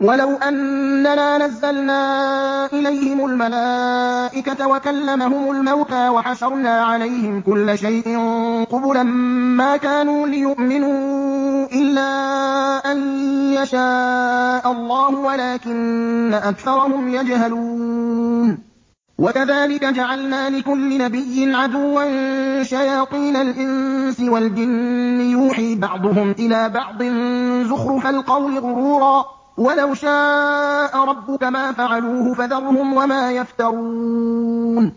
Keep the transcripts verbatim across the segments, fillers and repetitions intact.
وَلَوْ أَنَّنَا نَزَّلْنَا إِلَيْهِمُ الْمَلَائِكَةَ وَكَلَّمَهُمُ الْمَوْتَىٰ وَحَشَرْنَا عَلَيْهِمْ كُلَّ شَيْءٍ قُبُلًا مَّا كَانُوا لِيُؤْمِنُوا إِلَّا أَن يَشَاءَ اللَّهُ وَلَٰكِنَّ أَكْثَرَهُمْ يَجْهَلُونَ وَكَذَٰلِكَ جَعَلْنَا لِكُلِّ نَبِيٍّ عَدُوًّا شَيَاطِينَ الْإِنسِ وَالْجِنِّ يُوحِي بَعْضُهُمْ إِلَىٰ بَعْضٍ زُخْرُفَ الْقَوْلِ غُرُورًا ۚ وَلَوْ شَاءَ رَبُّكَ مَا فَعَلُوهُ فَذَرْهُمْ وَمَا يَفْتَرُونَ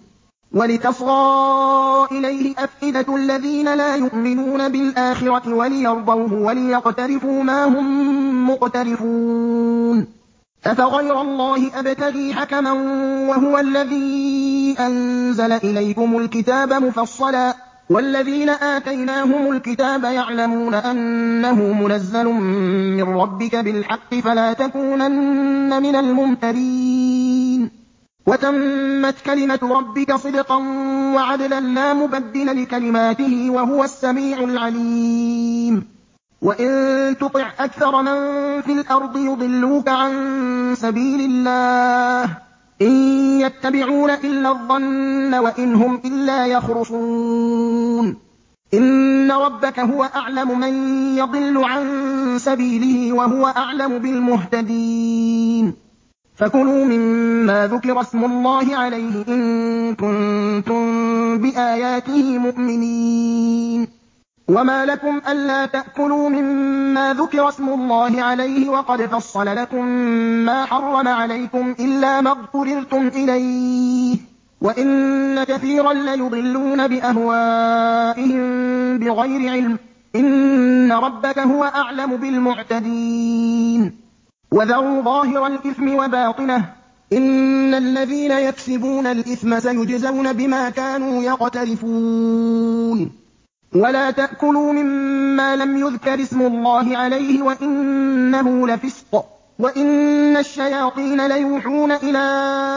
وَلِتَصْغَىٰ إِلَيْهِ أَفْئِدَةُ الَّذِينَ لَا يُؤْمِنُونَ بِالْآخِرَةِ وَلِيَرْضَوْهُ وَلِيَقْتَرِفُوا مَا هُم مُّقْتَرِفُونَ أَفَغَيْرَ اللَّهِ أَبْتَغِي حَكَمًا وَهُوَ الَّذِي أَنزَلَ إِلَيْكُمُ الْكِتَابَ مُفَصَّلًا ۚ وَالَّذِينَ آتَيْنَاهُمُ الْكِتَابَ يَعْلَمُونَ أَنَّهُ مُنَزَّلٌ مِّن رَّبِّكَ بِالْحَقِّ فَلَا تَكُونَنَّ مِنَ الْمُمْتَرِينَ وَتَمَّتْ كَلِمَةُ رَبِّكَ صِدْقًا وَعَدْلًا لَّا مُبَدِّلَ لِكَلِمَاتِهِ وَهُوَ السَّمِيعُ الْعَلِيمُ وَإِن تُطِعْ أَكْثَرَ مَن فِي الْأَرْضِ يُضِلُّوكَ عَن سَبِيلِ اللَّهِ ۚ إِن يَتَّبِعُونَ إِلَّا الظَّنَّ وَإِنْ هُمْ إِلَّا يَخْرُصُونَ إِنَّ رَبَّكَ هُوَ أَعْلَمُ مَن يَضِلُّ عَن سَبِيلِهِ وَهُوَ أَعْلَمُ بِالْمُهْتَدِينَ فَكُلُوا مِمَّا ذُكِرَ اسْمُ اللَّهِ عَلَيْهِ إِن كُنتُم بِآيَاتِهِ مُؤْمِنِينَ وَمَا لَكُمْ أَلَّا تَأْكُلُوا مِمَّا ذُكِرَ اسْمُ اللَّهِ عَلَيْهِ وَقَدْ فَصَّلَ لَكُم مَّا حَرَّمَ عَلَيْكُمْ إِلَّا مَا اضْطُرِرْتُمْ إِلَيْهِ ۗ وَإِنَّ كَثِيرًا لَّيُضِلُّونَ بِأَهْوَائِهِم بِغَيْرِ عِلْمٍ ۗ إِنَّ رَبَّكَ هُوَ أَعْلَمُ بِالْمُعْتَدِينَ وَذَرُوا ظَاهِرَ الْإِثْمِ وَبَاطِنَهُ ۚ إِنَّ الَّذِينَ يَكْسِبُونَ الْإِثْمَ سَيُجْزَوْنَ بِمَا كَانُوا يَقْتَرِفُونَ وَلَا تَأْكُلُوا مِمَّا لَمْ يُذْكَرِ اسْمُ اللَّهِ عَلَيْهِ وَإِنَّهُ لَفِسْقٌ ۗ وَإِنَّ الشَّيَاطِينَ لَيُوحُونَ إِلَىٰ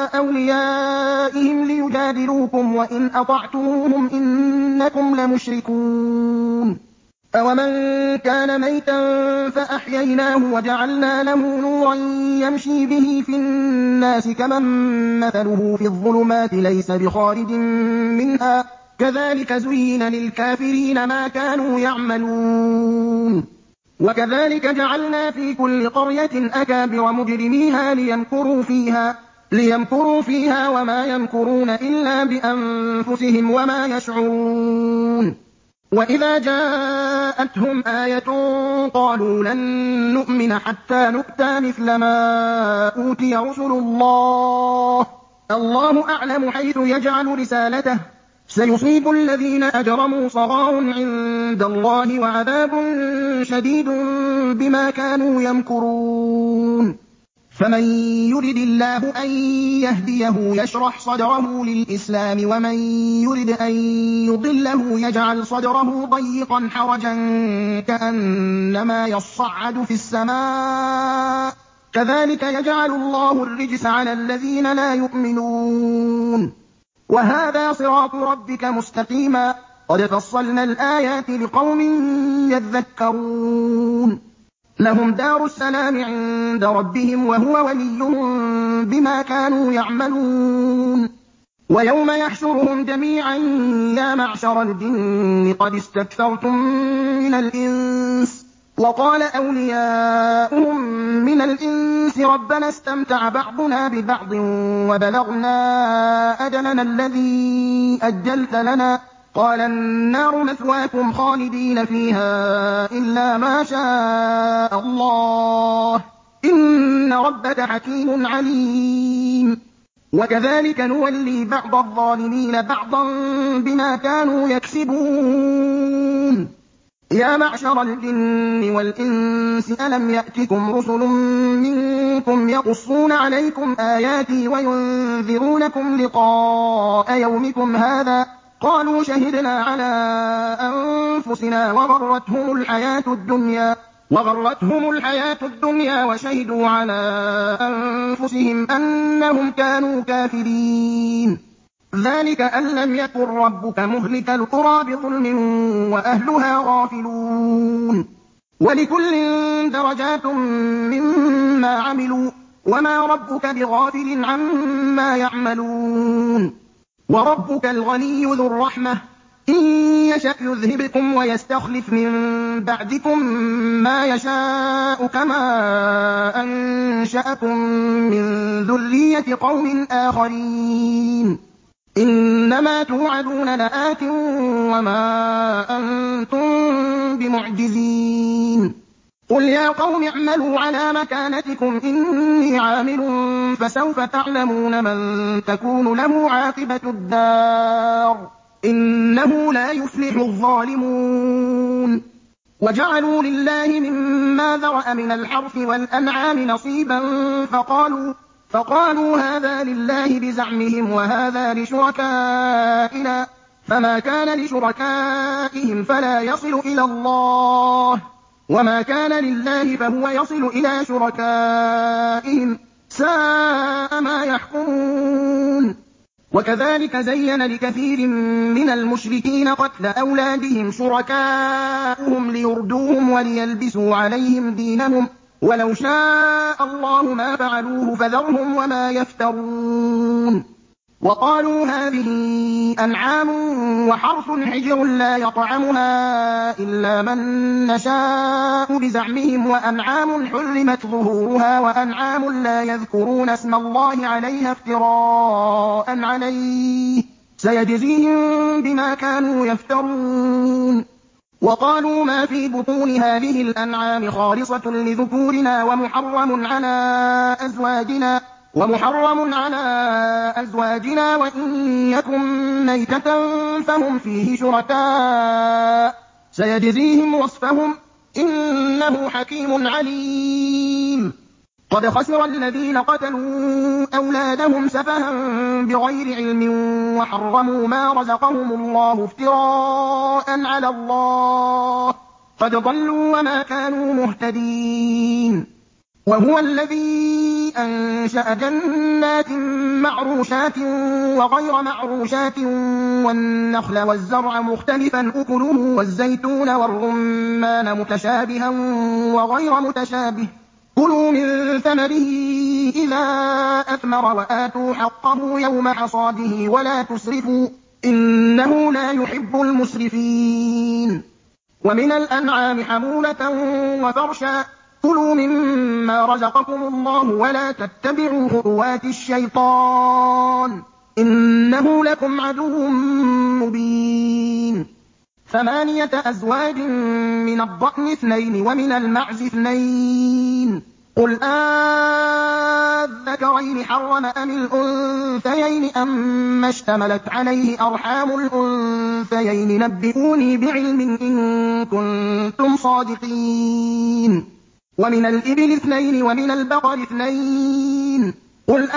أَوْلِيَائِهِمْ لِيُجَادِلُوكُمْ وَإِنْ أَطَعْتُمُوهُمْ إِنَّكُمْ لَمُشْرِكُونَ أَوَمَن كَانَ مَيْتًا فَأَحْيَيْنَاهُ وَجَعَلْنَا لَهُ نُورًا يَمْشِي بِهِ فِي النَّاسِ كَمَن مَّثَلُهُ فِي الظُّلُمَاتِ لَيْسَ بِخَارِجٍ مِّنْهَا ۚ كَذَٰلِكَ زُيِّنَ لِلْكَافِرِينَ مَا كَانُوا يَعْمَلُونَ وَكَذَٰلِكَ جَعَلْنَا فِي كُلِّ قَرْيَةٍ أَكَابِرَ مُجْرِمِيهَا لِيَمْكُرُوا فِيهَا لِيَمْكُرُوا فِيهَا وَمَا يَمْكُرُونَ إِلَّا بِأَنفُسِهِمْ وَمَا يَشْعُرُونَ وَإِذَا جَاءَتْهُمْ آيَةٌ قَالُوا لَن نُّؤْمِنَ حَتَّىٰ نُؤْتَىٰ مِثْلَ مَا أُوتِيَ رُسُلُ اللَّهِ ۘ اللَّهُ أَعْلَمُ حَيْثُ يَجْعَلُ رِسَالَتَهُ ۗ سَيُصِيبُ الَّذِينَ أَجْرَمُوا صَغَارٌ عِندَ اللَّهِ وَعَذَابٌ شَدِيدٌ بِمَا كَانُوا يَمْكُرُونَ فَمَن يُرِدِ اللَّهُ أَن يَهْدِيَهُ يَشْرَحْ صَدْرَهُ لِلْإِسْلَامِ وَمَن يُرِدْ أَن يُضِلَّهُ يَجْعَلْ صَدْرَهُ ضَيِّقًا حَرَجًا كَأَنَّمَا يَصَّعَّدُ فِي السَّمَاءِ ۚ كَذَٰلِكَ يَجْعَلُ اللَّهُ الرِّجْسَ عَلَى الَّذِينَ لَا يُؤْمِنُونَ وَهَٰذَا صِرَاطُ رَبِّكَ مُسْتَقِيمًا ۗ قَدْ فَصَّلْنَا الْآيَاتِ لِقَوْمٍ يَذَّكَّرُونَ لَهُمْ دَارُ السَّلَامِ عِندَ رَبِّهِمْ وَهُوَ وَلِيُّهُم بِمَا كَانُوا يَعْمَلُونَ وَيَوْمَ يَحْشُرُهُمْ جَمِيعًا يَا مَعْشَرَ الْجِنِّ قَدِ اسْتَكْثَرْتُم مِّنَ الْإِنسِ ۖ وَقَالَ أَوْلِيَاؤُهُم مِّنَ الْإِنسِ رَبَّنَا اسْتَمْتَعَ بَعْضُنَا بِبَعْضٍ وَبَلَغْنَا أَجَلَنَا الَّذِي أَجَّلْتَ لَنَا ۚ قَالَ النَّارُ مَثْوَاكُمْ خَالِدِينَ فِيهَا إِلَّا مَا شَاءَ اللَّهُ ۗ إِنَّ رَبَّكَ حَكِيمٌ عَلِيمٌ وَكَذَٰلِكَ نُوَلِّي بَعْضَ الظَّالِمِينَ بَعْضًا بِمَا كَانُوا يَكْسِبُونَ يَا مَعْشَرَ الْجِنِّ وَالْإِنسِ أَلَمْ يَأْتِكُمْ رُسُلٌ مِّنكُمْ يَقُصُّونَ عَلَيْكُمْ آيَاتِي وَيُنذِرُونَكُمْ لِقَاءَ يَوْمِكُمْ هَٰذَا ۚ قَالُوا شَهِدْنَا عَلَىٰ أَنفُسِنَا وَغَرَّتْهُمُ الْحَيَاةُ الدُّنْيَا وَشَهِدُوا عَلَىٰ أَنفُسِهِمْ أَنَّهُمْ كَانُوا كَافِرِينَ ذَٰلِكَ أَن لَّمْ يَكُن رَّبُّكَ مُهْلِكَ الْقُرَىٰ بِظُلْمٍ وَأَهْلُهَا غَافِلُونَ وَلِكُلٍّ دَرَجَاتٌ مِّمَّا عَمِلُوا وَمَا رَبُّكَ بِغَافِلٍ عَمَّا يَعْمَلُونَ وَرَبُّكَ الْغَنِيُّ ذُو الرَّحْمَةِ ۚ إِن يَشَأْ يُذْهِبْكُمْ وَيَسْتَخْلِفْ مِن بَعْدِكُم مَّا يَشَاءُ كَمَا أَنشَأَكُم مِّن ذُرِّيَّةِ قَوْمٍ آخَرِينَ إِنَّمَا تُوعَدُونَ لَآتٍ وَمَا أَنتُم بِمُعْجِزِينَ قُلْ يَا قَوْمِ اعْمَلُوا عَلَىٰ مَكَانَتِكُمْ إِنِّي عَامِلٌ فَسَوْفَ تَعْلَمُونَ مَن تَكُونُ لَهُ عَاقِبَةُ الدَّارِ ۖ إِنَّهُ لَا يُفْلِحُ الظَّالِمُونَ وَجَعَلُوا لِلَّهِ مِمَّا ذَرَأَ مِنَ الْحَرْثِ وَالْأَنْعَامِ نَصِيبًا فَقَالُوا فقالوا هَٰذَا لِلَّهِ بِزَعْمِهِمْ وَهَٰذَا لِشُرَكَائِنَا ۖ فَمَا كَانَ لِشُرَكَائِهِمْ فَلَا يَصِلُ إِلَى اللَّهِ وَمَا كَانَ لِلَّهِ فَهُوَ يَصِلُ إِلَىٰ شُرَكَائِهِمْ ۗ سَاءَ مَا يَحْكُمُونَ وَكَذَٰلِكَ زَيَّنَ لِكَثِيرٍ مِّنَ الْمُشْرِكِينَ قَتْلَ أَوْلَادِهِمْ شُرَكَاؤُهُمْ لِيُرْدُوهُمْ وَلِيَلْبِسُوا عَلَيْهِمْ دِينَهُمْ ۖ وَلَوْ شَاءَ اللَّهُ مَا فَعَلُوهُ فَذَرْهُمْ وَمَا يَفْتَرُونَ وَقَالُوا هَٰذِهِ أَنْعَامٌ وَحَرْثٌ حِجْرٌ لَّا يَطْعَمُهَا إِلَّا مَن نَّشَاءُ بِزَعْمِهِمْ وَأَنْعَامٌ حُرِّمَتْ ظُهُورُهَا وَأَنْعَامٌ لَّا يَذْكُرُونَ اسْمَ اللَّهِ عَلَيْهَا افْتِرَاءً عَلَيْهِ ۚ سَيَجْزِيهِم بِمَا كَانُوا يَفْتَرُونَ وَقَالُوا مَا فِي بُطُونِ هَٰذِهِ الْأَنْعَامِ خَالِصَةٌ لِّذُكُورِنَا وَمُحَرَّمٌ عَلَىٰ أَزْوَاجِنَا وَمُحَرَّمٌ عَلَىٰ أَزْوَاجِنَا وَإِن يَكُن مَّيْتَةً فَهُمْ فِيهِ شُرَكَاءُ ۚ سَيَجْزِيهِمْ وَصْفَهُمْ ۚ إِنَّهُ حَكِيمٌ عَلِيمٌ قَدْ خَسِرَ الَّذِينَ قَتَلُوا أَوْلَادَهُمْ سَفَهًا بِغَيْرِ عِلْمٍ وَحَرَّمُوا مَا رَزَقَهُمُ اللَّهُ افْتِرَاءً عَلَى اللَّهِ ۚ قَدْ ضَلُّوا وَمَا كَانُوا مُهْتَدِينَ وَهُوَ الَّذِي أَنشَأَ جَنَّاتٍ مَّعْرُوشَاتٍ وَغَيْرَ مَعْرُوشَاتٍ وَالنَّخْلَ وَالزَّرْعَ مُخْتَلِفًا أُكُلُهُ وَالزَّيْتُونَ وَالرُّمَّانَ مُتَشَابِهًا وَغَيْرَ مُتَشَابِهٍ ۚ كُلُوا مِن ثَمَرِهِ إِذَا أَثْمَرَ وَآتُوا حَقَّهُ يَوْمَ حَصَادِهِ وَلَا تُسْرِفُوا ۚ إِنَّهُ لَا يُحِبُّ الْمُسْرِفِينَ وَمِنَ الْأَنْعَامِ حَمُولَةً وَفَرْشًا ۚ كُلُوا مِمَّا رَزَقَكُمُ اللَّهُ وَلَا تَتَّبِعُوا خُطُوَاتِ الشَّيْطَانِ ۚ إِنَّهُ لَكُمْ عَدُوٌّ مُّبِينٌ ثَمَانِيَةَ أَزْوَاجٍ مِّنَ الضَّأْنِ اثْنَيْنِ وَمِنَ الْمَعْزِ اثْنَيْنِ ۗ قُلْ آلذَّكَرَيْنِ حَرَّمَ أَمِ الْأُنثَيَيْنِ أَمَّا اشْتَمَلَتْ عَلَيْهِ أَرْحَامُ الْأُنثَيَيْنِ نَبِّئُونِي بِعِلْمٍ إِن كُنتُمْ صَادِقِينَ وَمِنَ الْإِبِلِ اثْنَيْنِ وَمِنَ الْبَقَرِ اثْنَيْنِ ۗ قُلْ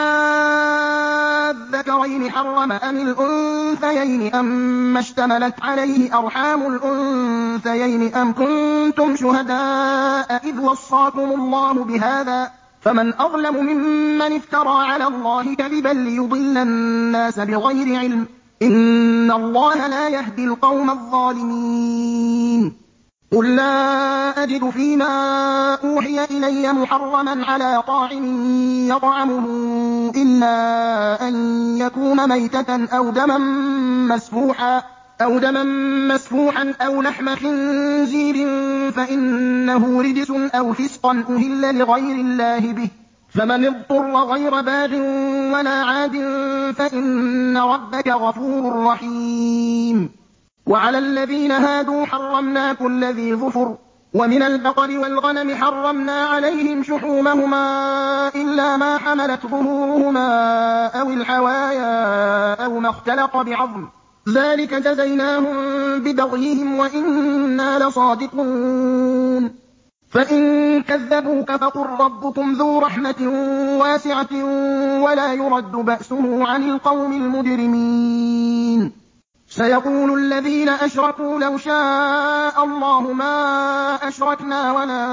آلذَّكَرَيْنِ حَرَّمَ أَمِ الْأُنثَيَيْنِ أَمَّا اشْتَمَلَتْ عَلَيْهِ أَرْحَامُ الْأُنثَيَيْنِ أَمْ كُنتُمْ شُهَدَاءَ إِذْ وَصَّاكُمُ اللَّهُ بِهَٰذَا ۚ فَمَنْ أَظْلَمُ مِمَّنِ افْتَرَىٰ عَلَى اللَّهِ كَذِبًا لِّيُضِلَّ النَّاسَ بِغَيْرِ عِلْمٍ ۗ إِنَّ اللَّهَ لَا يَهْدِي الْقَوْمَ الظَّالِمِينَ قُل لَّا أَجِدُ فِي مَا أُوحِيَ إِلَيَّ مُحَرَّمًا عَلَىٰ طَاعِمٍ يَطْعَمُهُ إِلَّا أَن يَكُونَ مَيْتَةً أَوْ دَمًا مَّسْفُوحًا أَوْ دَمًا مَّسْفُوحًا أَوْ لَحْمَ خِنزِيرٍ فَإِنَّهُ رِجْسٌ أَوْ فِسْقًا أُهِلَّ لِغَيْرِ اللَّهِ بِهِ ۚ فَمَنِ اضْطُرَّ غَيْرَ بَاغٍ وَلَا عَادٍ فَإِنَّ رَبَّكَ غَفُورٌ رَّحِيمٌ وَعَلَى الَّذِينَ هَادُوا حَرَّمْنَا كُلَّ ذِي ظُفُرٍ ۖ وَمِنَ الْبَقَرِ وَالْغَنَمِ حَرَّمْنَا عَلَيْهِمْ شُحُومَهُمَا إِلَّا مَا حَمَلَتْ ظُهُورُهُمَا أَوِ الْحَوَايَا أَوْ مَا اخْتَلَطَ بِعَظْمٍ ۚ ذَٰلِكَ جَزَيْنَاهُم بِبَغْيِهِمْ وَإِنَّا لَصَادِقُونَ فَإِن كَذَّبُوكَ فَقُل رَّبُّكُمْ ذُو رَحْمَةٍ وَاسِعَةٍ وَلَا يُرَدُّ بَأْسُهُ عَنِ الْقَوْمِ الْمُجْرِمِينَ سَيَقُولُ الَّذِينَ أَشْرَكُوا لَوْ شَاءَ اللَّهُ مَا أَشْرَكْنَا وَلَا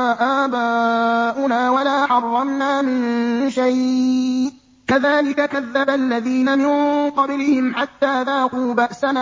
آبَاؤُنَا وَلَا حَرَّمْنَا مِن شَيْءٍ ۚ كَذَٰلِكَ كَذَّبَ الَّذِينَ مِن قَبْلِهِمْ حَتَّىٰ ذَاقُوا بَأْسَنَا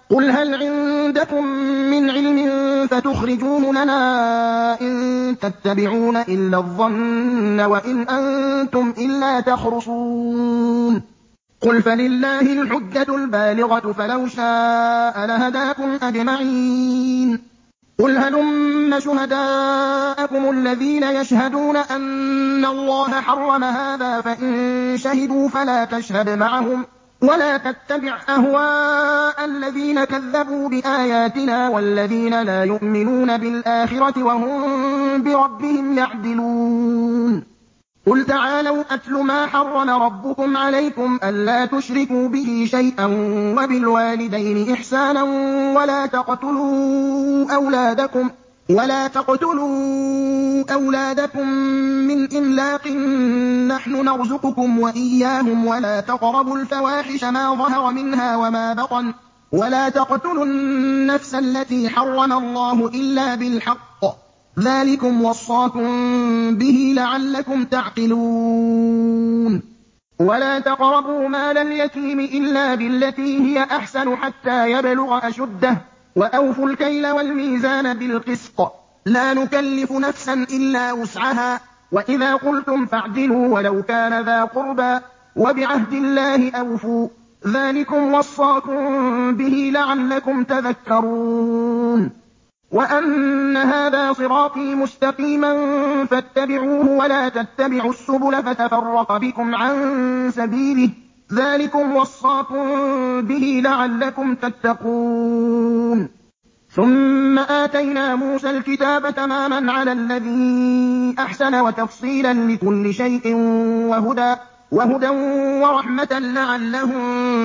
قُلْ هَلْ عِندَكُم مِّنْ عِلْمٍ فَتُخْرِجُوهُ لَنَا إِن تَتَّبِعُونَ إِلَّا الظَّنَّ وَإِنْ أَنتُمْ إِلَّا تَخْرُصُونَ قُلْ فَلِلَّهِ الْحُجَّةُ الْبَالِغَةُ فَلَوْ شَاءَ لَهَدَاكُمْ أَجْمَعِينَ قُلْ هَلُمَّ شُهَدَاءَكُمُ الَّذِينَ يَشْهَدُونَ أَنَّ اللَّهَ حَرَّمَ هَٰذَا فَإِن شَهِدُوا فَلَا تَشْهَدْ مَعَهُمْ وَلَا تَتَّبِعْ أَهْوَاءَ الَّذِينَ كَذَّبُوا بِآيَاتِنَا وَالَّذِينَ لَا يُؤْمِنُونَ بِالْآخِرَةِ وَهُم بِرَبِّهِمْ يَعْدِلُونَ قُلْ تَعَالَوْا أَتْلُ مَا حَرَّمَ رَبُّكُمْ عَلَيْكُمْ أَلَّا تُشْرِكُوا بِهِ شَيْئًا وَبِالْوَالِدَيْنِ إِحْسَانًا وَلَا تَقْتُلُوا أَوْلَادَكُمْ ولا تقتلوا أولادكم من إملاق نحن نرزقكم وإياهم ولا تقربوا الفواحش ما ظهر منها وما بطن ولا تقتلوا النفس التي حرم الله إلا بالحق ذلكم وصاكم به لعلكم تعقلون ولا تقربوا مال اليتيم إلا بالتي هي أحسن حتى يبلغ أشده وأوفوا الكيل والميزان بالقسط لا نكلف نفسا إلا وسعها وإذا قلتم فاعدلوا ولو كان ذا قربى وبعهد الله أوفوا ذلكم وصاكم به لعلكم تذكرون وأن هذا صراطي مستقيما فاتبعوه ولا تتبعوا السبل فتفرق بكم عن سبيله ذلكم وصاكم به لعلكم تتقون ثم آتينا موسى الكتاب تماما على الذي أحسن وتفصيلا لكل شيء وهدى وهدى ورحمة لعلهم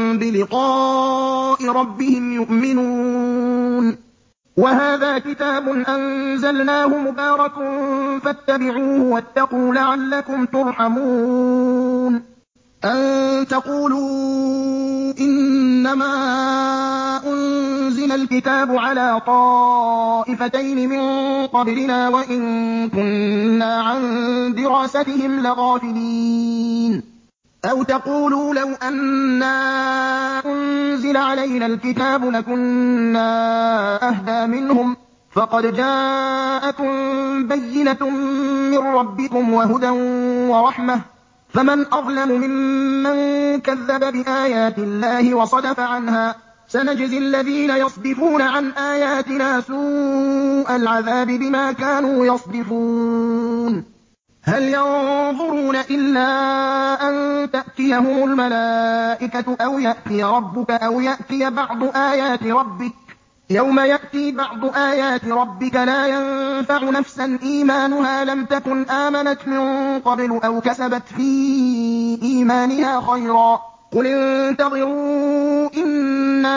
بلقاء ربهم يؤمنون وهذا كتاب أنزلناه مبارك فاتبعوه واتقوا لعلكم ترحمون أن تقولوا إنما أنزل الكتاب على طائفتين من قبلنا وإن كنا عن دراستهم لغافلين أو تقولوا لو أنا أنزل علينا الكتاب لكنا أهدى منهم فقد جاءكم بينة من ربكم وهدى ورحمة فمن أظلم ممن كذب بآيات الله وصدف عنها سنجزي الذين يصدفون عن آياتنا سوء العذاب بما كانوا يصدفون هل ينظرون إلا أن تأتيهم الملائكة أو يأتي ربك أو يأتي بعض آيات ربك يوم يأتي بعض آيات ربك لا ينفع نفسا إيمانها لم تكن آمنت من قبل أو كسبت في إيمانها خيرا قل انتظروا إنا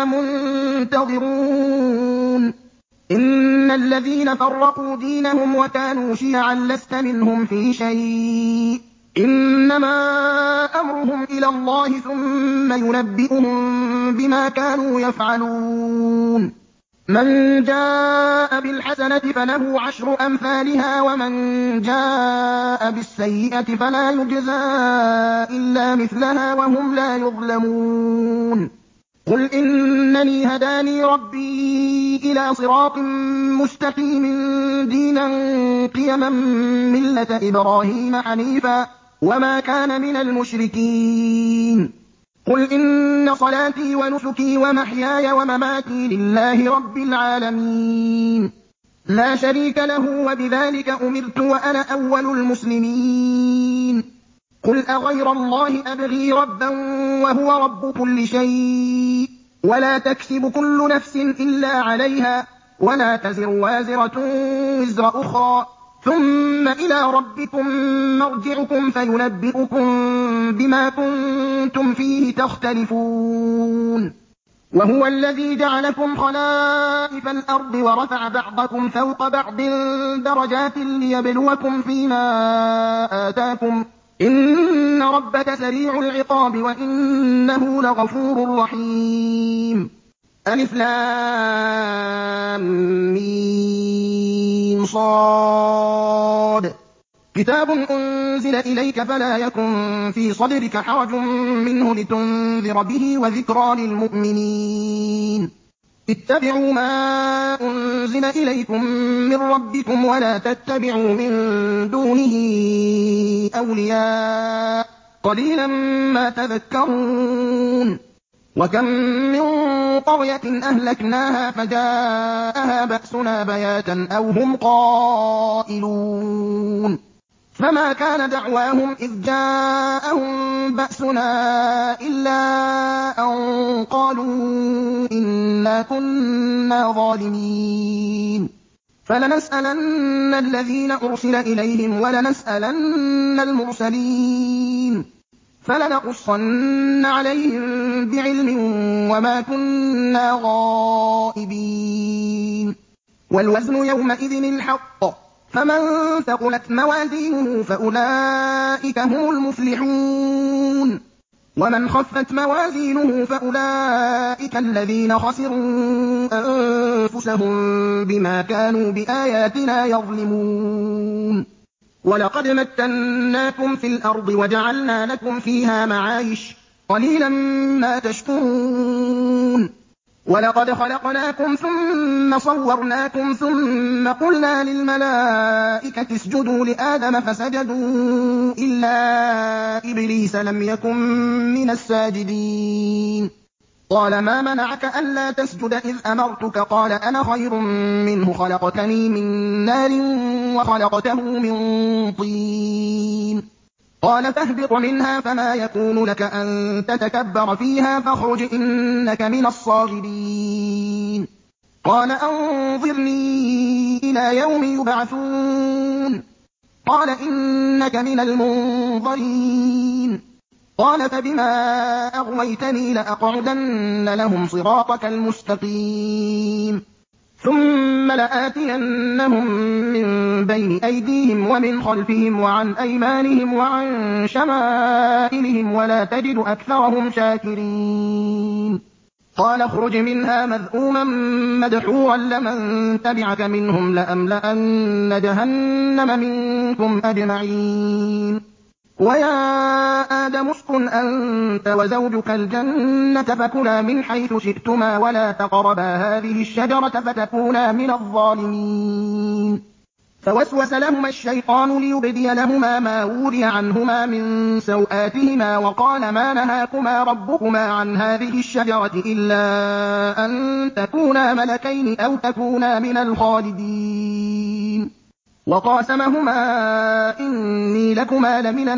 منتظرون إن الذين فرقوا دينهم وكانوا شيعا لست منهم في شيء إنما أمرهم إلى الله ثم ينبئهم بما كانوا يفعلون من جاء بالحسنة فله عشر أمثالها ومن جاء بالسيئة فلا يجزى إلا مثلها وهم لا يظلمون قل إنني هداني ربي إلى صراط مستقيم دينا قيما ملة إبراهيم حنيفا وما كان من المشركين قل إن صلاتي ونسكي ومحياي ومماتي لله رب العالمين لا شريك له وبذلك أمرت وأنا أول المسلمين قل أغير الله أبغي ربا وهو رب كل شيء ولا تكسب كل نفس إلا عليها ولا تزر وازرة وزر أخرى ثم إلى ربكم مرجعكم فينبئكم بما كنتم فيه تختلفون وهو الذي جعلكم خلائف الأرض ورفع بعضكم فوق بعض درجات ليبلوكم فيما آتاكم إن ربك سريع العقاب وإنه لغفور رحيم ألف لام ميم صاد كتاب أنزل إليك فلا يكن في صدرك حرج منه لتنذر به وذكرى للمؤمنين اتبعوا ما أنزل إليكم من ربكم ولا تتبعوا من دونه أولياء قليلا ما تذكرون وكم من قرية أهلكناها فجاءها بأسنا بياتا أو هم قائلون فما كان دعواهم إذ جاءهم بأسنا إلا أن قالوا إنا كنا ظالمين فلنسألن الذين أرسل إليهم ولنسألن المرسلين فلنقصن عليهم بعلم وما كنا غائبين والوزن يومئذ الحق فمن ثقلت موازينه فأولئك هم المفلحون ومن خفت موازينه فأولئك الذين خسروا أنفسهم بما كانوا بآياتنا يظلمون ولقد مكناكم في الأرض وجعلنا لكم فيها معايش قليلا ما تشكرون ولقد خلقناكم ثم صورناكم ثم قلنا للملائكة اسجدوا لآدم فسجدوا إلا إبليس لم يكن من الساجدين قال ما منعك ألا تسجد إذ أمرتك قال أنا خير منه خلقتني من نار وخلقته من طين قال فاهبط منها فما يكون لك أن تتكبر فيها فاخرج إنك من الصاغرين قال أنظرني إلى يوم يبعثون قال إنك من المنظرين قال فبما أغويتني لأقعدن لهم صراطك المستقيم ثم لآتينهم من بين أيديهم ومن خلفهم وعن أيمانهم وعن شمائلهم ولا تجد أكثرهم شاكرين قال اخرج منها مذءوما مدحورا لمن تبعك منهم لأملأن جهنم منكم أجمعين ويا آدم اسكن أنت وزوجك الجنة فكلا من حيث شئتما ولا تقربا هذه الشجرة فتكونا من الظالمين فوسوس لهما الشيطان ليبدي لهما ما وري عنهما من سوآتهما وقال ما نهاكما ربكما عن هذه الشجرة إلا أن تكونا ملكين أو تكونا من الخالدين وقاسمهما إني لكما لمن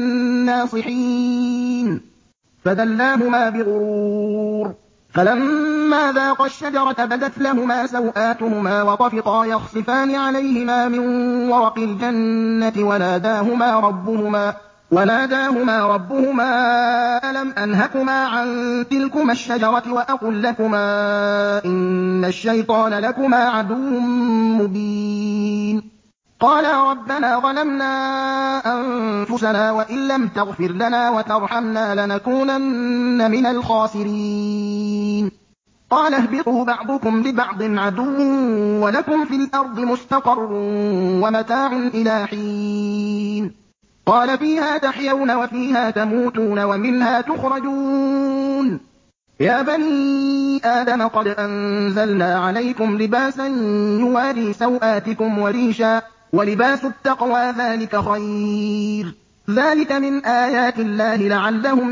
الناصحين فدلاهما بغرور فلما ذاقا الشجرة بدت لهما سوآتهما وطفقا يخصفان عليهما من ورق الجنة وناداهما ربهما وناداهما ربهما ألم أنهكما عن تلكما الشجرة وأقل لكما إن الشيطان لكما عدو مبين قالا ربنا ظلمنا أنفسنا وإن لم تغفر لنا وترحمنا لنكونن من الخاسرين قال اهبطوا بعضكم لبعض عدو ولكم في الأرض مستقر ومتاع إلى حين قال فيها تحيون وفيها تموتون ومنها تخرجون يا بني آدم قد أنزلنا عليكم لباسا يواري سوآتكم وريشا ولباس التقوى ذلك خير ذلك من آيات الله لعلهم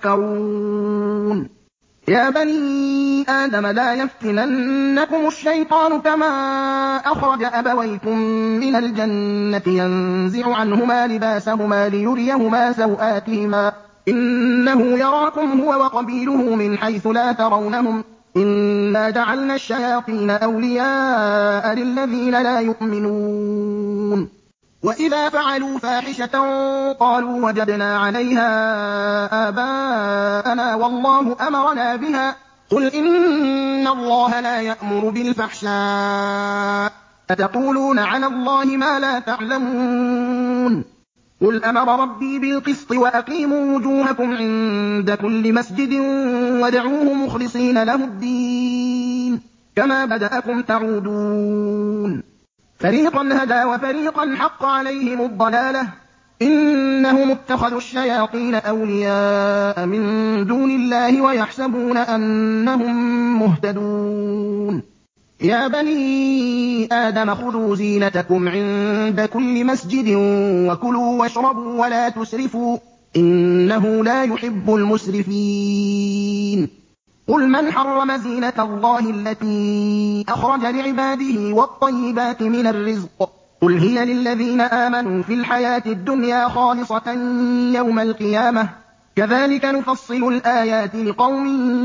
يذكرون يا بني آدم لا يفتننكم الشيطان كما أخرج أبويكم من الجنة ينزع عنهما لباسهما ليريهما سوآتهما إنه يراكم هو وقبيله من حيث لا ترونهم إنا جعلنا الشياطين أولياء للذين لا يؤمنون وإذا فعلوا فاحشة قالوا وجدنا عليها آباءنا والله أمرنا بها قل إن الله لا يأمر بالفحشاء أتقولون على الله ما لا تعلمون قل أمر ربي بالقسط وأقيموا وجوهكم عند كل مسجد وادعوه مخلصين له الدين كما بدأكم تعودون فريقا هدى وفريقا حق عليهم الضلالة إِنَّهُمُ اتَّخَذُوا الشَّيَاطِينَ أَوْلِيَاءَ مِن دُونِ اللَّهِ وَيَحْسَبُونَ أَنَّهُم مُّهْتَدُونَ يَا بَنِي آدَمَ خُذُوا زِينَتَكُمْ عِندَ كُلِّ مَسْجِدٍ وَكُلُوا وَاشْرَبُوا وَلَا تُسْرِفُوا إِنَّهُ لَا يُحِبُّ الْمُسْرِفِينَ قُلْ مَنْ حَرَّمَ زِينَةَ اللَّهِ الَّتِي أَخْرَجَ لِعِبَادِهِ وَالطَّيِّبَاتِ مِنَ الرِّزْقِ قُلْ هِيَ لِلَّذِينَ آمَنُوا فِي الْحَيَاةِ الدُّنْيَا خَالِصَةً يَوْمَ الْقِيَامَةِ كَذَٰلِكَ نُفَصِّلُ الْآيَاتِ لِقَوْمٍ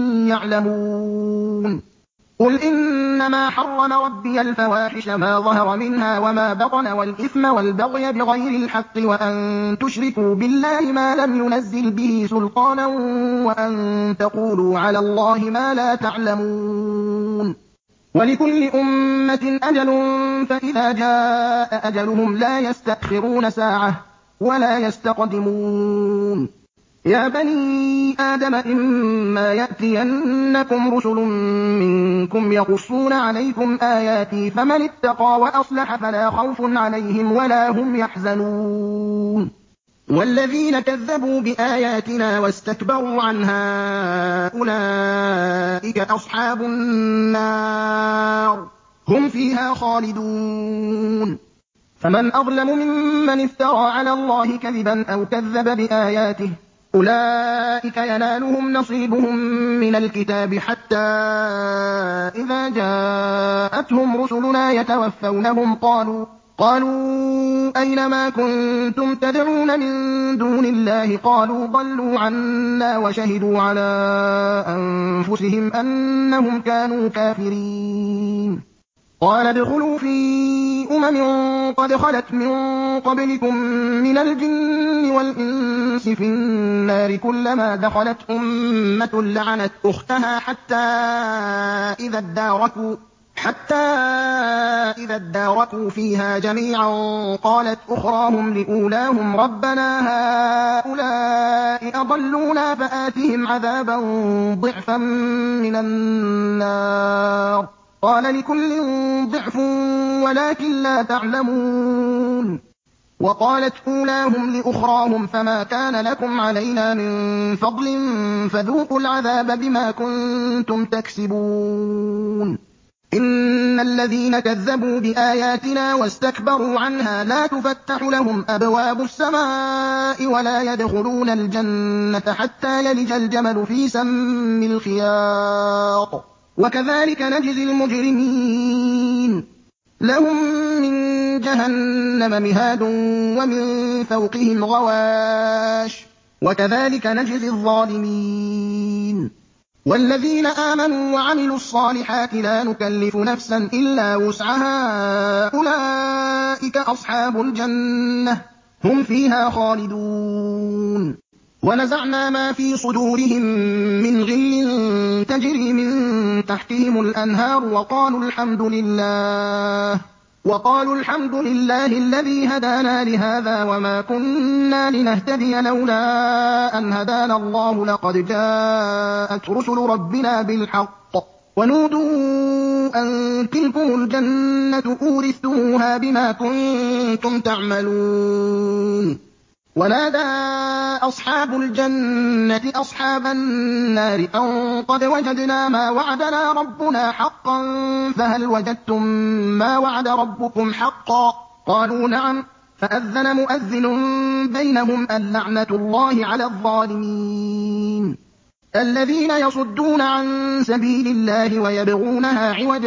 يَعْلَمُونَ قُلْ إِنَّمَا حَرَّمَ رَبِّيَ الْفَوَاحِشَ مَا ظَهَرَ مِنْهَا وَمَا بَطَنَ وَالْإِثْمَ وَالْبَغْيَ بِغَيْرِ الْحَقِّ وَأَن تُشْرِكُوا بِاللَّهِ مَا لَمْ يُنَزِّلْ بِهِ سُلْطَانًا وَأَن تَقُولُوا عَلَى اللَّهِ مَا لَا تَعْلَمُونَ وَلِكُلِّ أُمَّةٍ أَجَلٌ فَإِذَا جَاءَ أَجَلُهُمْ لَا يَسْتَأْخِرُونَ سَاعَةً وَلَا يَسْتَقْدِمُونَ يَا بَنِي آدَمَ إِمَّا يَأْتِيَنَّكُمْ رُسُلٌ مِّنكُمْ يَقُصُّونَ عَلَيْكُمْ آيَاتِي فَمَنِ اتَّقَىٰ وَأَصْلَحَ فَلَا خَوْفٌ عَلَيْهِمْ وَلَا هُمْ يَحْزَنُونَ وَالَّذِينَ كَذَّبُوا بِآيَاتِنَا وَاسْتَكْبَرُوا عَنْهَا أُولَٰئِكَ أَصْحَابُ النَّارِ هُمْ فِيهَا خَالِدُونَ فَمَنْ أَظْلَمُ مِمَّنِ افْتَرَىٰ عَلَى اللَّهِ كَذِبًا أَوْ كَذَّبَ بِآيَاتِهِ أُولَٰئِكَ يَنَالُهُمْ نَصِيبُهُم مِّنَ الْكِتَابِ حَتَّىٰ إِذَا جَاءَتْهُمْ رُسُلُنَا يَتَوَفَّوْنَهُمْ قَالُوا قَالُوا أَيْنَ مَا كُنتُمْ تَدْعُونَ مِن دُونِ اللَّهِ قَالُوا ضَلُّوا عَنَّا وَشَهِدُوا عَلَىٰ أَنفُسِهِمْ أَنَّهُمْ كَانُوا كَافِرِينَ قَالَ ادْخُلُوا فِي أُمَمٍ قَدْ خَلَتْ مِن قَبْلِكُم مِّنَ الْجِنِّ وَالْإِنسِ فِي النَّارِ كُلَّمَا دَخَلَتْ أُمَّةٌ لَّعَنَتْ أُخْتَهَا حَتَّىٰ إِذَا ادَّارَكُوا حَتَّىٰ إِذَا ادَّارَكُوا فِيهَا جَمِيعًا قَالَتْ أُخْرَاهُمْ لِأُولَاهُمْ رَبَّنَا هَٰؤُلَاءِ أَضَلُّونَا فَآتِهِمْ عَذَابًا ضِعْفًا مِّنَ النَّارِ قَالَ لِكُلٍّ ضِعْفٌ وَلَٰكِن لَّا تَعْلَمُونَ وَقَالَتْ أُولَاهُمْ لِأُخْرَاهُمْ فَمَا كَانَ لَكُمْ عَلَيْنَا مِن فَضْلٍ فَذُوقُوا الْعَذَابَ بِمَا كُنتُمْ تَكْسِبُونَ إِنَّ الَّذِينَ كَذَّبُوا بِآيَاتِنَا وَاسْتَكْبَرُوا عَنْهَا لَا تُفَتَّحُ لَهُمْ أَبْوَابُ السَّمَاءِ وَلَا يَدْخُلُونَ الْجَنَّةَ حَتَّىٰ يَلِجَ الْجَمَلُ فِي سَمِّ الْخِيَاطِ وَكَذَٰلِكَ نَجْزِي الْمُجْرِمِينَ لَهُم مِّن جَهَنَّمَ مِهَادٌ وَمِن فَوْقِهِمْ غَوَاشٍ وَكَذَٰلِكَ نَجْزِي الظَّالِمِينَ وَالَّذِينَ آمَنُوا وَعَمِلُوا الصَّالِحَاتِ لَا نُكَلِّفُ نَفْسًا إِلَّا وُسْعَهَا أُولَٰئِكَ أَصْحَابُ الْجَنَّةِ هُمْ فِيهَا خَالِدُونَ وَنَزَعْنَا مَا فِي صُدُورِهِم مِّنْ غِلٍّ تَجْرِي مِن تَحْتِهِمُ الْأَنْهَارُ وَقَالُوا الْحَمْدُ لِلَّهِ وَقَالُوا الْحَمْدُ لِلَّهِ الَّذِي هَدَانَا لِهَٰذَا وَمَا كُنَّا لِنَهْتَدِيَ لَوْلَا أَنْ هَدَانَا اللَّهُ لَقَدْ جَاءَتْ رُسُلُ رَبِّنَا بِالْحَقِّ وَنُودُوا أَن تِلْكُمُ الْجَنَّةُ أُورِثْتُمُوهَا بِمَا كُنتُمْ تَعْمَلُونَ وَنَادَىٰ أَصْحَابُ الْجَنَّةِ أَصْحَابَ النَّارِ أَن قَدْ وَجَدْنَا مَا وَعَدَنَا رَبُّنَا حَقًّا فَهَلْ وَجَدتُّم مَّا وَعَدَ رَبُّكُمْ حَقًّا قَالُوا نَعَمْ فَأَذَّنَ مُؤَذِّنٌ بَيْنَهُمْ اللَّعْنَةُ اللَّهِ عَلَى الظَّالِمِينَ الَّذِينَ يَصُدُّونَ عَن سَبِيلِ اللَّهِ وَيَبْغُونَهَا عِوَجًا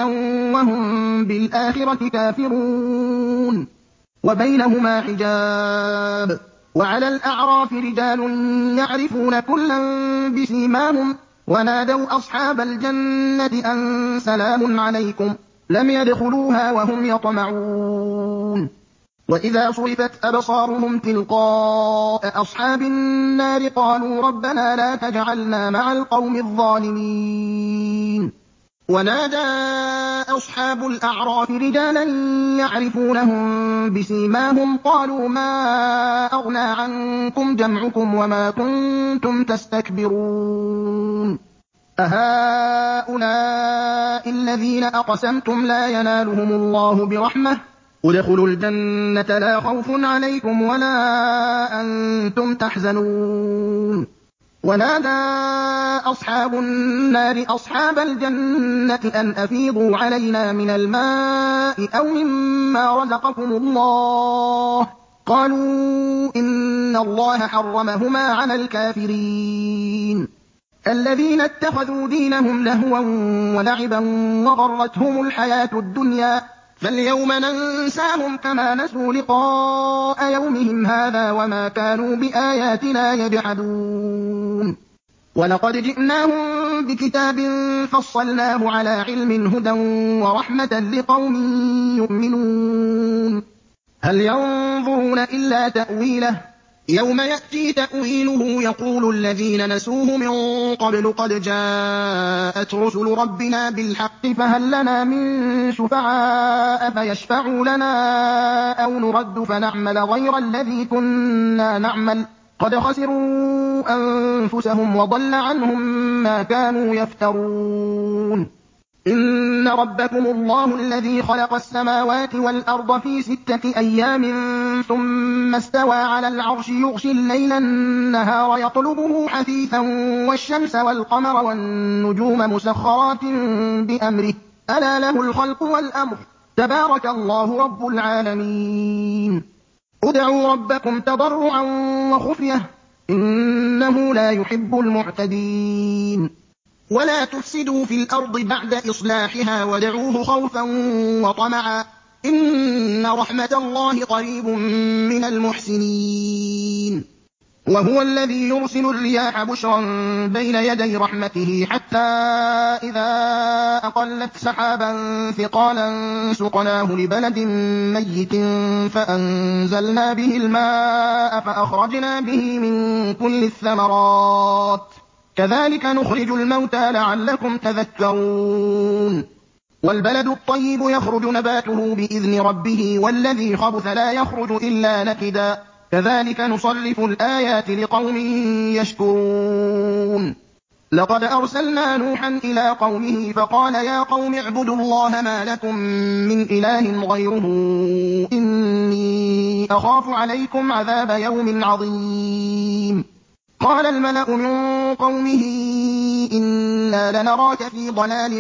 وَهُم بِالْآخِرَةِ كَافِرُونَ وَبَيْنَهُمَا حِجَابٌ وَعَلَى الْأَعْرَافِ رِجَالٌ يَعْرِفُونَ كُلًّا بِسِيمَاهُمْ وَنَادَوْا أَصْحَابَ الْجَنَّةِ أَن سَلَامٌ عَلَيْكُمْ لَمْ يَدْخُلُوهَا وَهُمْ يَطْمَعُونَ وَإِذَا صُرِفَتْ أَبْصَارُهُمْ تِلْقَاءَ أَصْحَابِ النَّارِ قَالُوا رَبَّنَا لَا تَجْعَلْنَا مَعَ الْقَوْمِ الظَّالِمِينَ وَنَادَىٰ أَصْحَابُ الْأَعْرَافِ رِجَالًا يَعْرِفُونَهُم بِسِيمَاهُمْ قَالُوا مَا أَغْنَىٰ عَنكُمْ جَمْعُكُمْ وَمَا كُنتُمْ تَسْتَكْبِرُونَ أَهَٰؤُلَاءِ الَّذِينَ أَقْسَمْتُمْ لَا يَنَالُهُمُ اللَّهُ بِرَحْمَةٍ ادخلوا الجنة لا خوف عليكم ولا أنتم تحزنون ونادى أصحاب النار أصحاب الجنة أن أفيضوا علينا من الماء أو مما رزقكم الله قالوا إن الله حرمهما على الكافرين الذين اتخذوا دينهم لهوا ولعبا وغرتهم الحياة الدنيا فاليوم ننساهم كما نسوا لقاء يومهم هذا وما كانوا بآياتنا يجحدون ولقد جئناهم بكتاب فصلناه على علم هدى ورحمة لقوم يؤمنون هل ينظرون إلا تأويله يوم يأتي تأويله يقول الذين نسوه من قبل قد جاءت رسل ربنا بالحق فهل لنا من شفعاء فيشفعوا لنا أو نرد فنعمل غير الذي كنا نعمل قد خسروا أنفسهم وضل عنهم ما كانوا يفترون إن ربكم الله الذي خلق السماوات والأرض في ستة أيام ثم استوى على العرش يغشي الليل النهار يطلبه حثيثا والشمس والقمر والنجوم مسخرات بأمره ألا له الخلق والأمر تبارك الله رب العالمين ادعوا ربكم تضرعا وخفية إنه لا يحب المعتدين ولا تفسدوا في الأرض بعد إصلاحها وادعوه خوفا وطمعا إن رحمة الله قريب من المحسنين وهو الذي يرسل الرياح بشرا بين يدي رحمته حتى إذا أقلت سحابا ثقالا سقناه لبلد ميت فأنزلنا به الماء فأخرجنا به من كل الثمرات كذلك نخرج الموتى لعلكم تذكرون والبلد الطيب يخرج نباته بإذن ربه والذي خبث لا يخرج إلا نكدا كذلك نصرف الآيات لقوم يشكرون لقد أرسلنا نوحا إلى قومه فقال يا قوم اعبدوا الله ما لكم من إله غيره إني أخاف عليكم عذاب يوم عظيم قال الملأ من قومه إنا لنراك في ضلال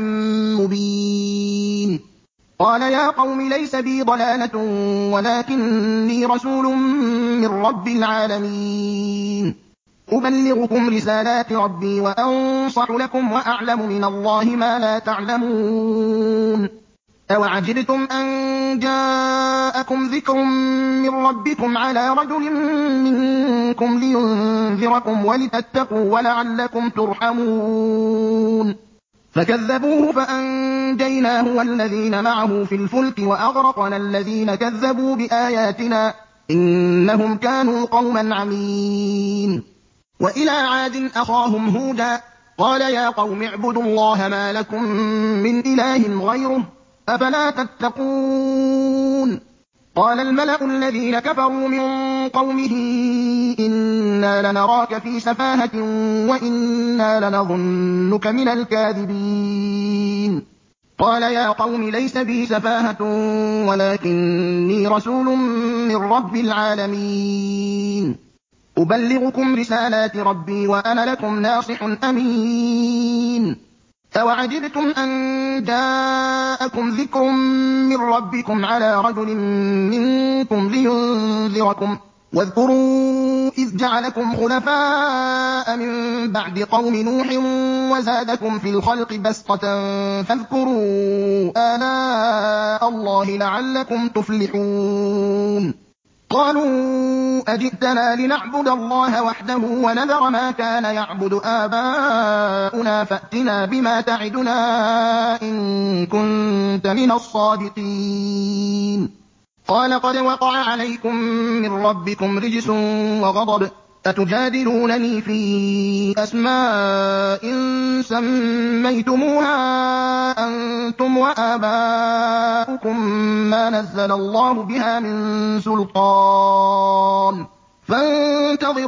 مبين قال يا قوم ليس بي ضلالة ولكني رسول من رب العالمين أبلغكم رسالات ربي وأنصح لكم وأعلم من الله ما لا تعلمون أوعجبتم أن جاءكم ذكر من ربكم على رجل منكم لينذركم ولتتقوا ولعلكم ترحمون فكذبوه فأنجيناه والذين معه في الفلك وأغرقنا الذين كذبوا بآياتنا إنهم كانوا قوما عمين وإلى عاد أخاهم هودا قال يا قوم اعبدوا الله ما لكم من إله غيره أفلا تتقون قال الملأ الذين كفروا من قومه إنا لنراك في سفاهة وإنا لنظنك من الكاذبين قال يا قوم ليس بي سفاهة ولكني رسول من رب العالمين أبلغكم رسالات ربي وأنا لكم ناصح أمين أوعجبتم أن جاءكم ذكر من ربكم على رجل منكم لينذركم واذكروا إذ جعلكم خلفاء من بعد قوم نوح وزادكم في الخلق بسطة فاذكروا آلاء الله لعلكم تفلحون قالوا أجئتنا لنعبد الله وحده ونذر ما كان يعبد آباؤنا فأتنا بما تعدنا إن كنت من الصادقين قال قد وقع عليكم من ربكم رجس وغضب أتجادلونني في أسماء سميتموها أنتم وآباؤكم ما نزل الله بها من سلطان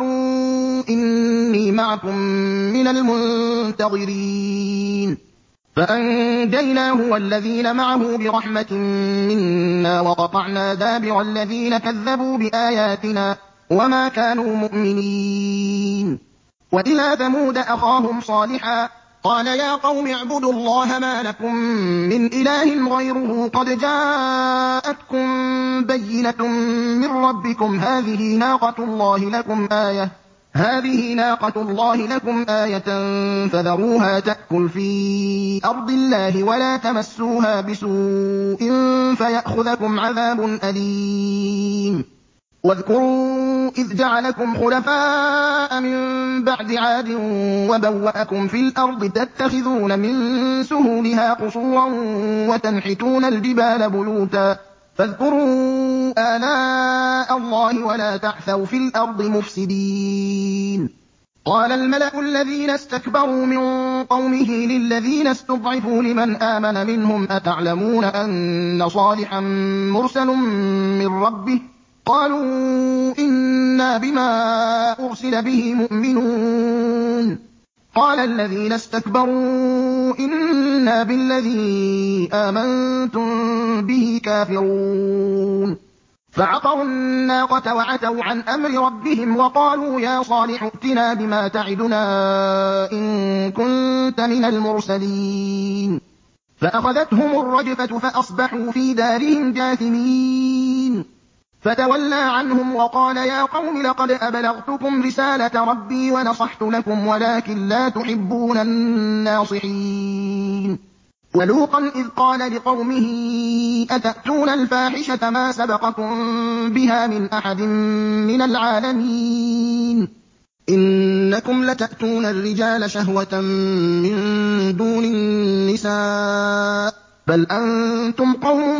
فانتظروا إني معكم من المنتظرين فأنجيناه والذين معه برحمة منا وقطعنا دابر الذين كذبوا بآياتنا وما كانوا مؤمنين. وإلى ثمود أخاهم صالحا قال يا قوم اعبدوا الله ما لكم من إله غيره قد جاءتكم بينة من ربكم هذه ناقة الله لكم آية هذه ناقة الله لكم آية فذروها تأكل في أرض الله ولا تمسوها بسوء فيأخذكم عذاب أليم. واذكروا إذ جعلكم خلفاء من بعد عاد وبوأكم في الأرض تتخذون من سهولها قصورا وتنحتون الجبال بيوتا فاذكروا آلاء الله ولا تعثوا في الأرض مفسدين. قال الملأ الذين استكبروا من قومه للذين استضعفوا لمن آمن منهم أتعلمون أن صالحا مرسل من ربه قالوا إنا بما أرسل به مؤمنون. قال الذين استكبروا إنا بالذي آمنتم به كافرون. فعقروا الناقة وعتوا عن أمر ربهم وقالوا يا صالح ائتنا بما تعدنا إن كنت من المرسلين. فأخذتهم الرجفة فأصبحوا في دارهم جاثمين. فتولى عنهم وقال يا قوم لقد أبلغتكم رسالة ربي ونصحت لكم ولكن لا تحبون الناصحين. ولوطا إذ قال لقومه أتأتون الفاحشة ما سبقكم بها من أحد من العالمين إنكم لتأتون الرجال شهوة من دون النساء بل أنتم قوم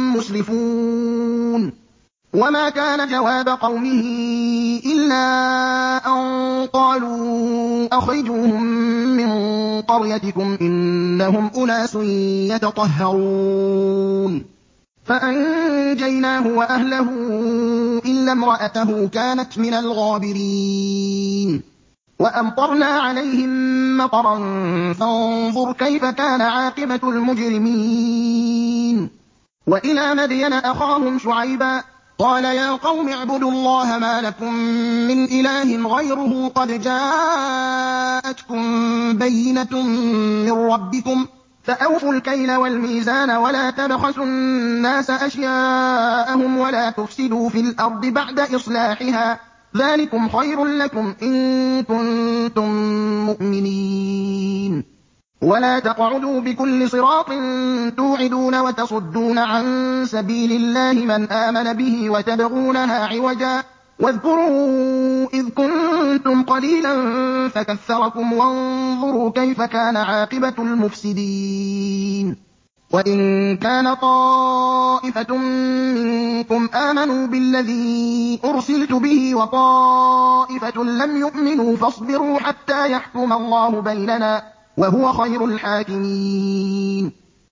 مسرفون. وما كان جواب قومه إلا أن قالوا أخرجوهم من قريتكم إنهم أناس يتطهرون. فأنجيناه وأهله إلا امرأته كانت من الغابرين. وأمطرنا عليهم مطرا فانظر كيف كان عاقبة المجرمين. وإلى مدين أخاهم شعيبا قال يا قوم اعبدوا الله ما لكم من إله غيره قد جاءتكم بينة من ربكم فأوفوا الكيل والميزان ولا تبخسوا الناس أشياءهم ولا تفسدوا في الأرض بعد إصلاحها ذلكم خير لكم إن كنتم مؤمنين. ولا تقعدوا بكل صراط توعدون وتصدون عن سبيل الله من آمن به وتبغونها عوجا واذكروا إذ كنتم قليلا فكثركم وانظروا كيف كان عاقبة المفسدين. وإن كان طائفة منكم آمنوا بالذي أرسلت به وطائفة لم يؤمنوا فاصبروا حتى يحكم الله بيننا وهو خير الحاكمين.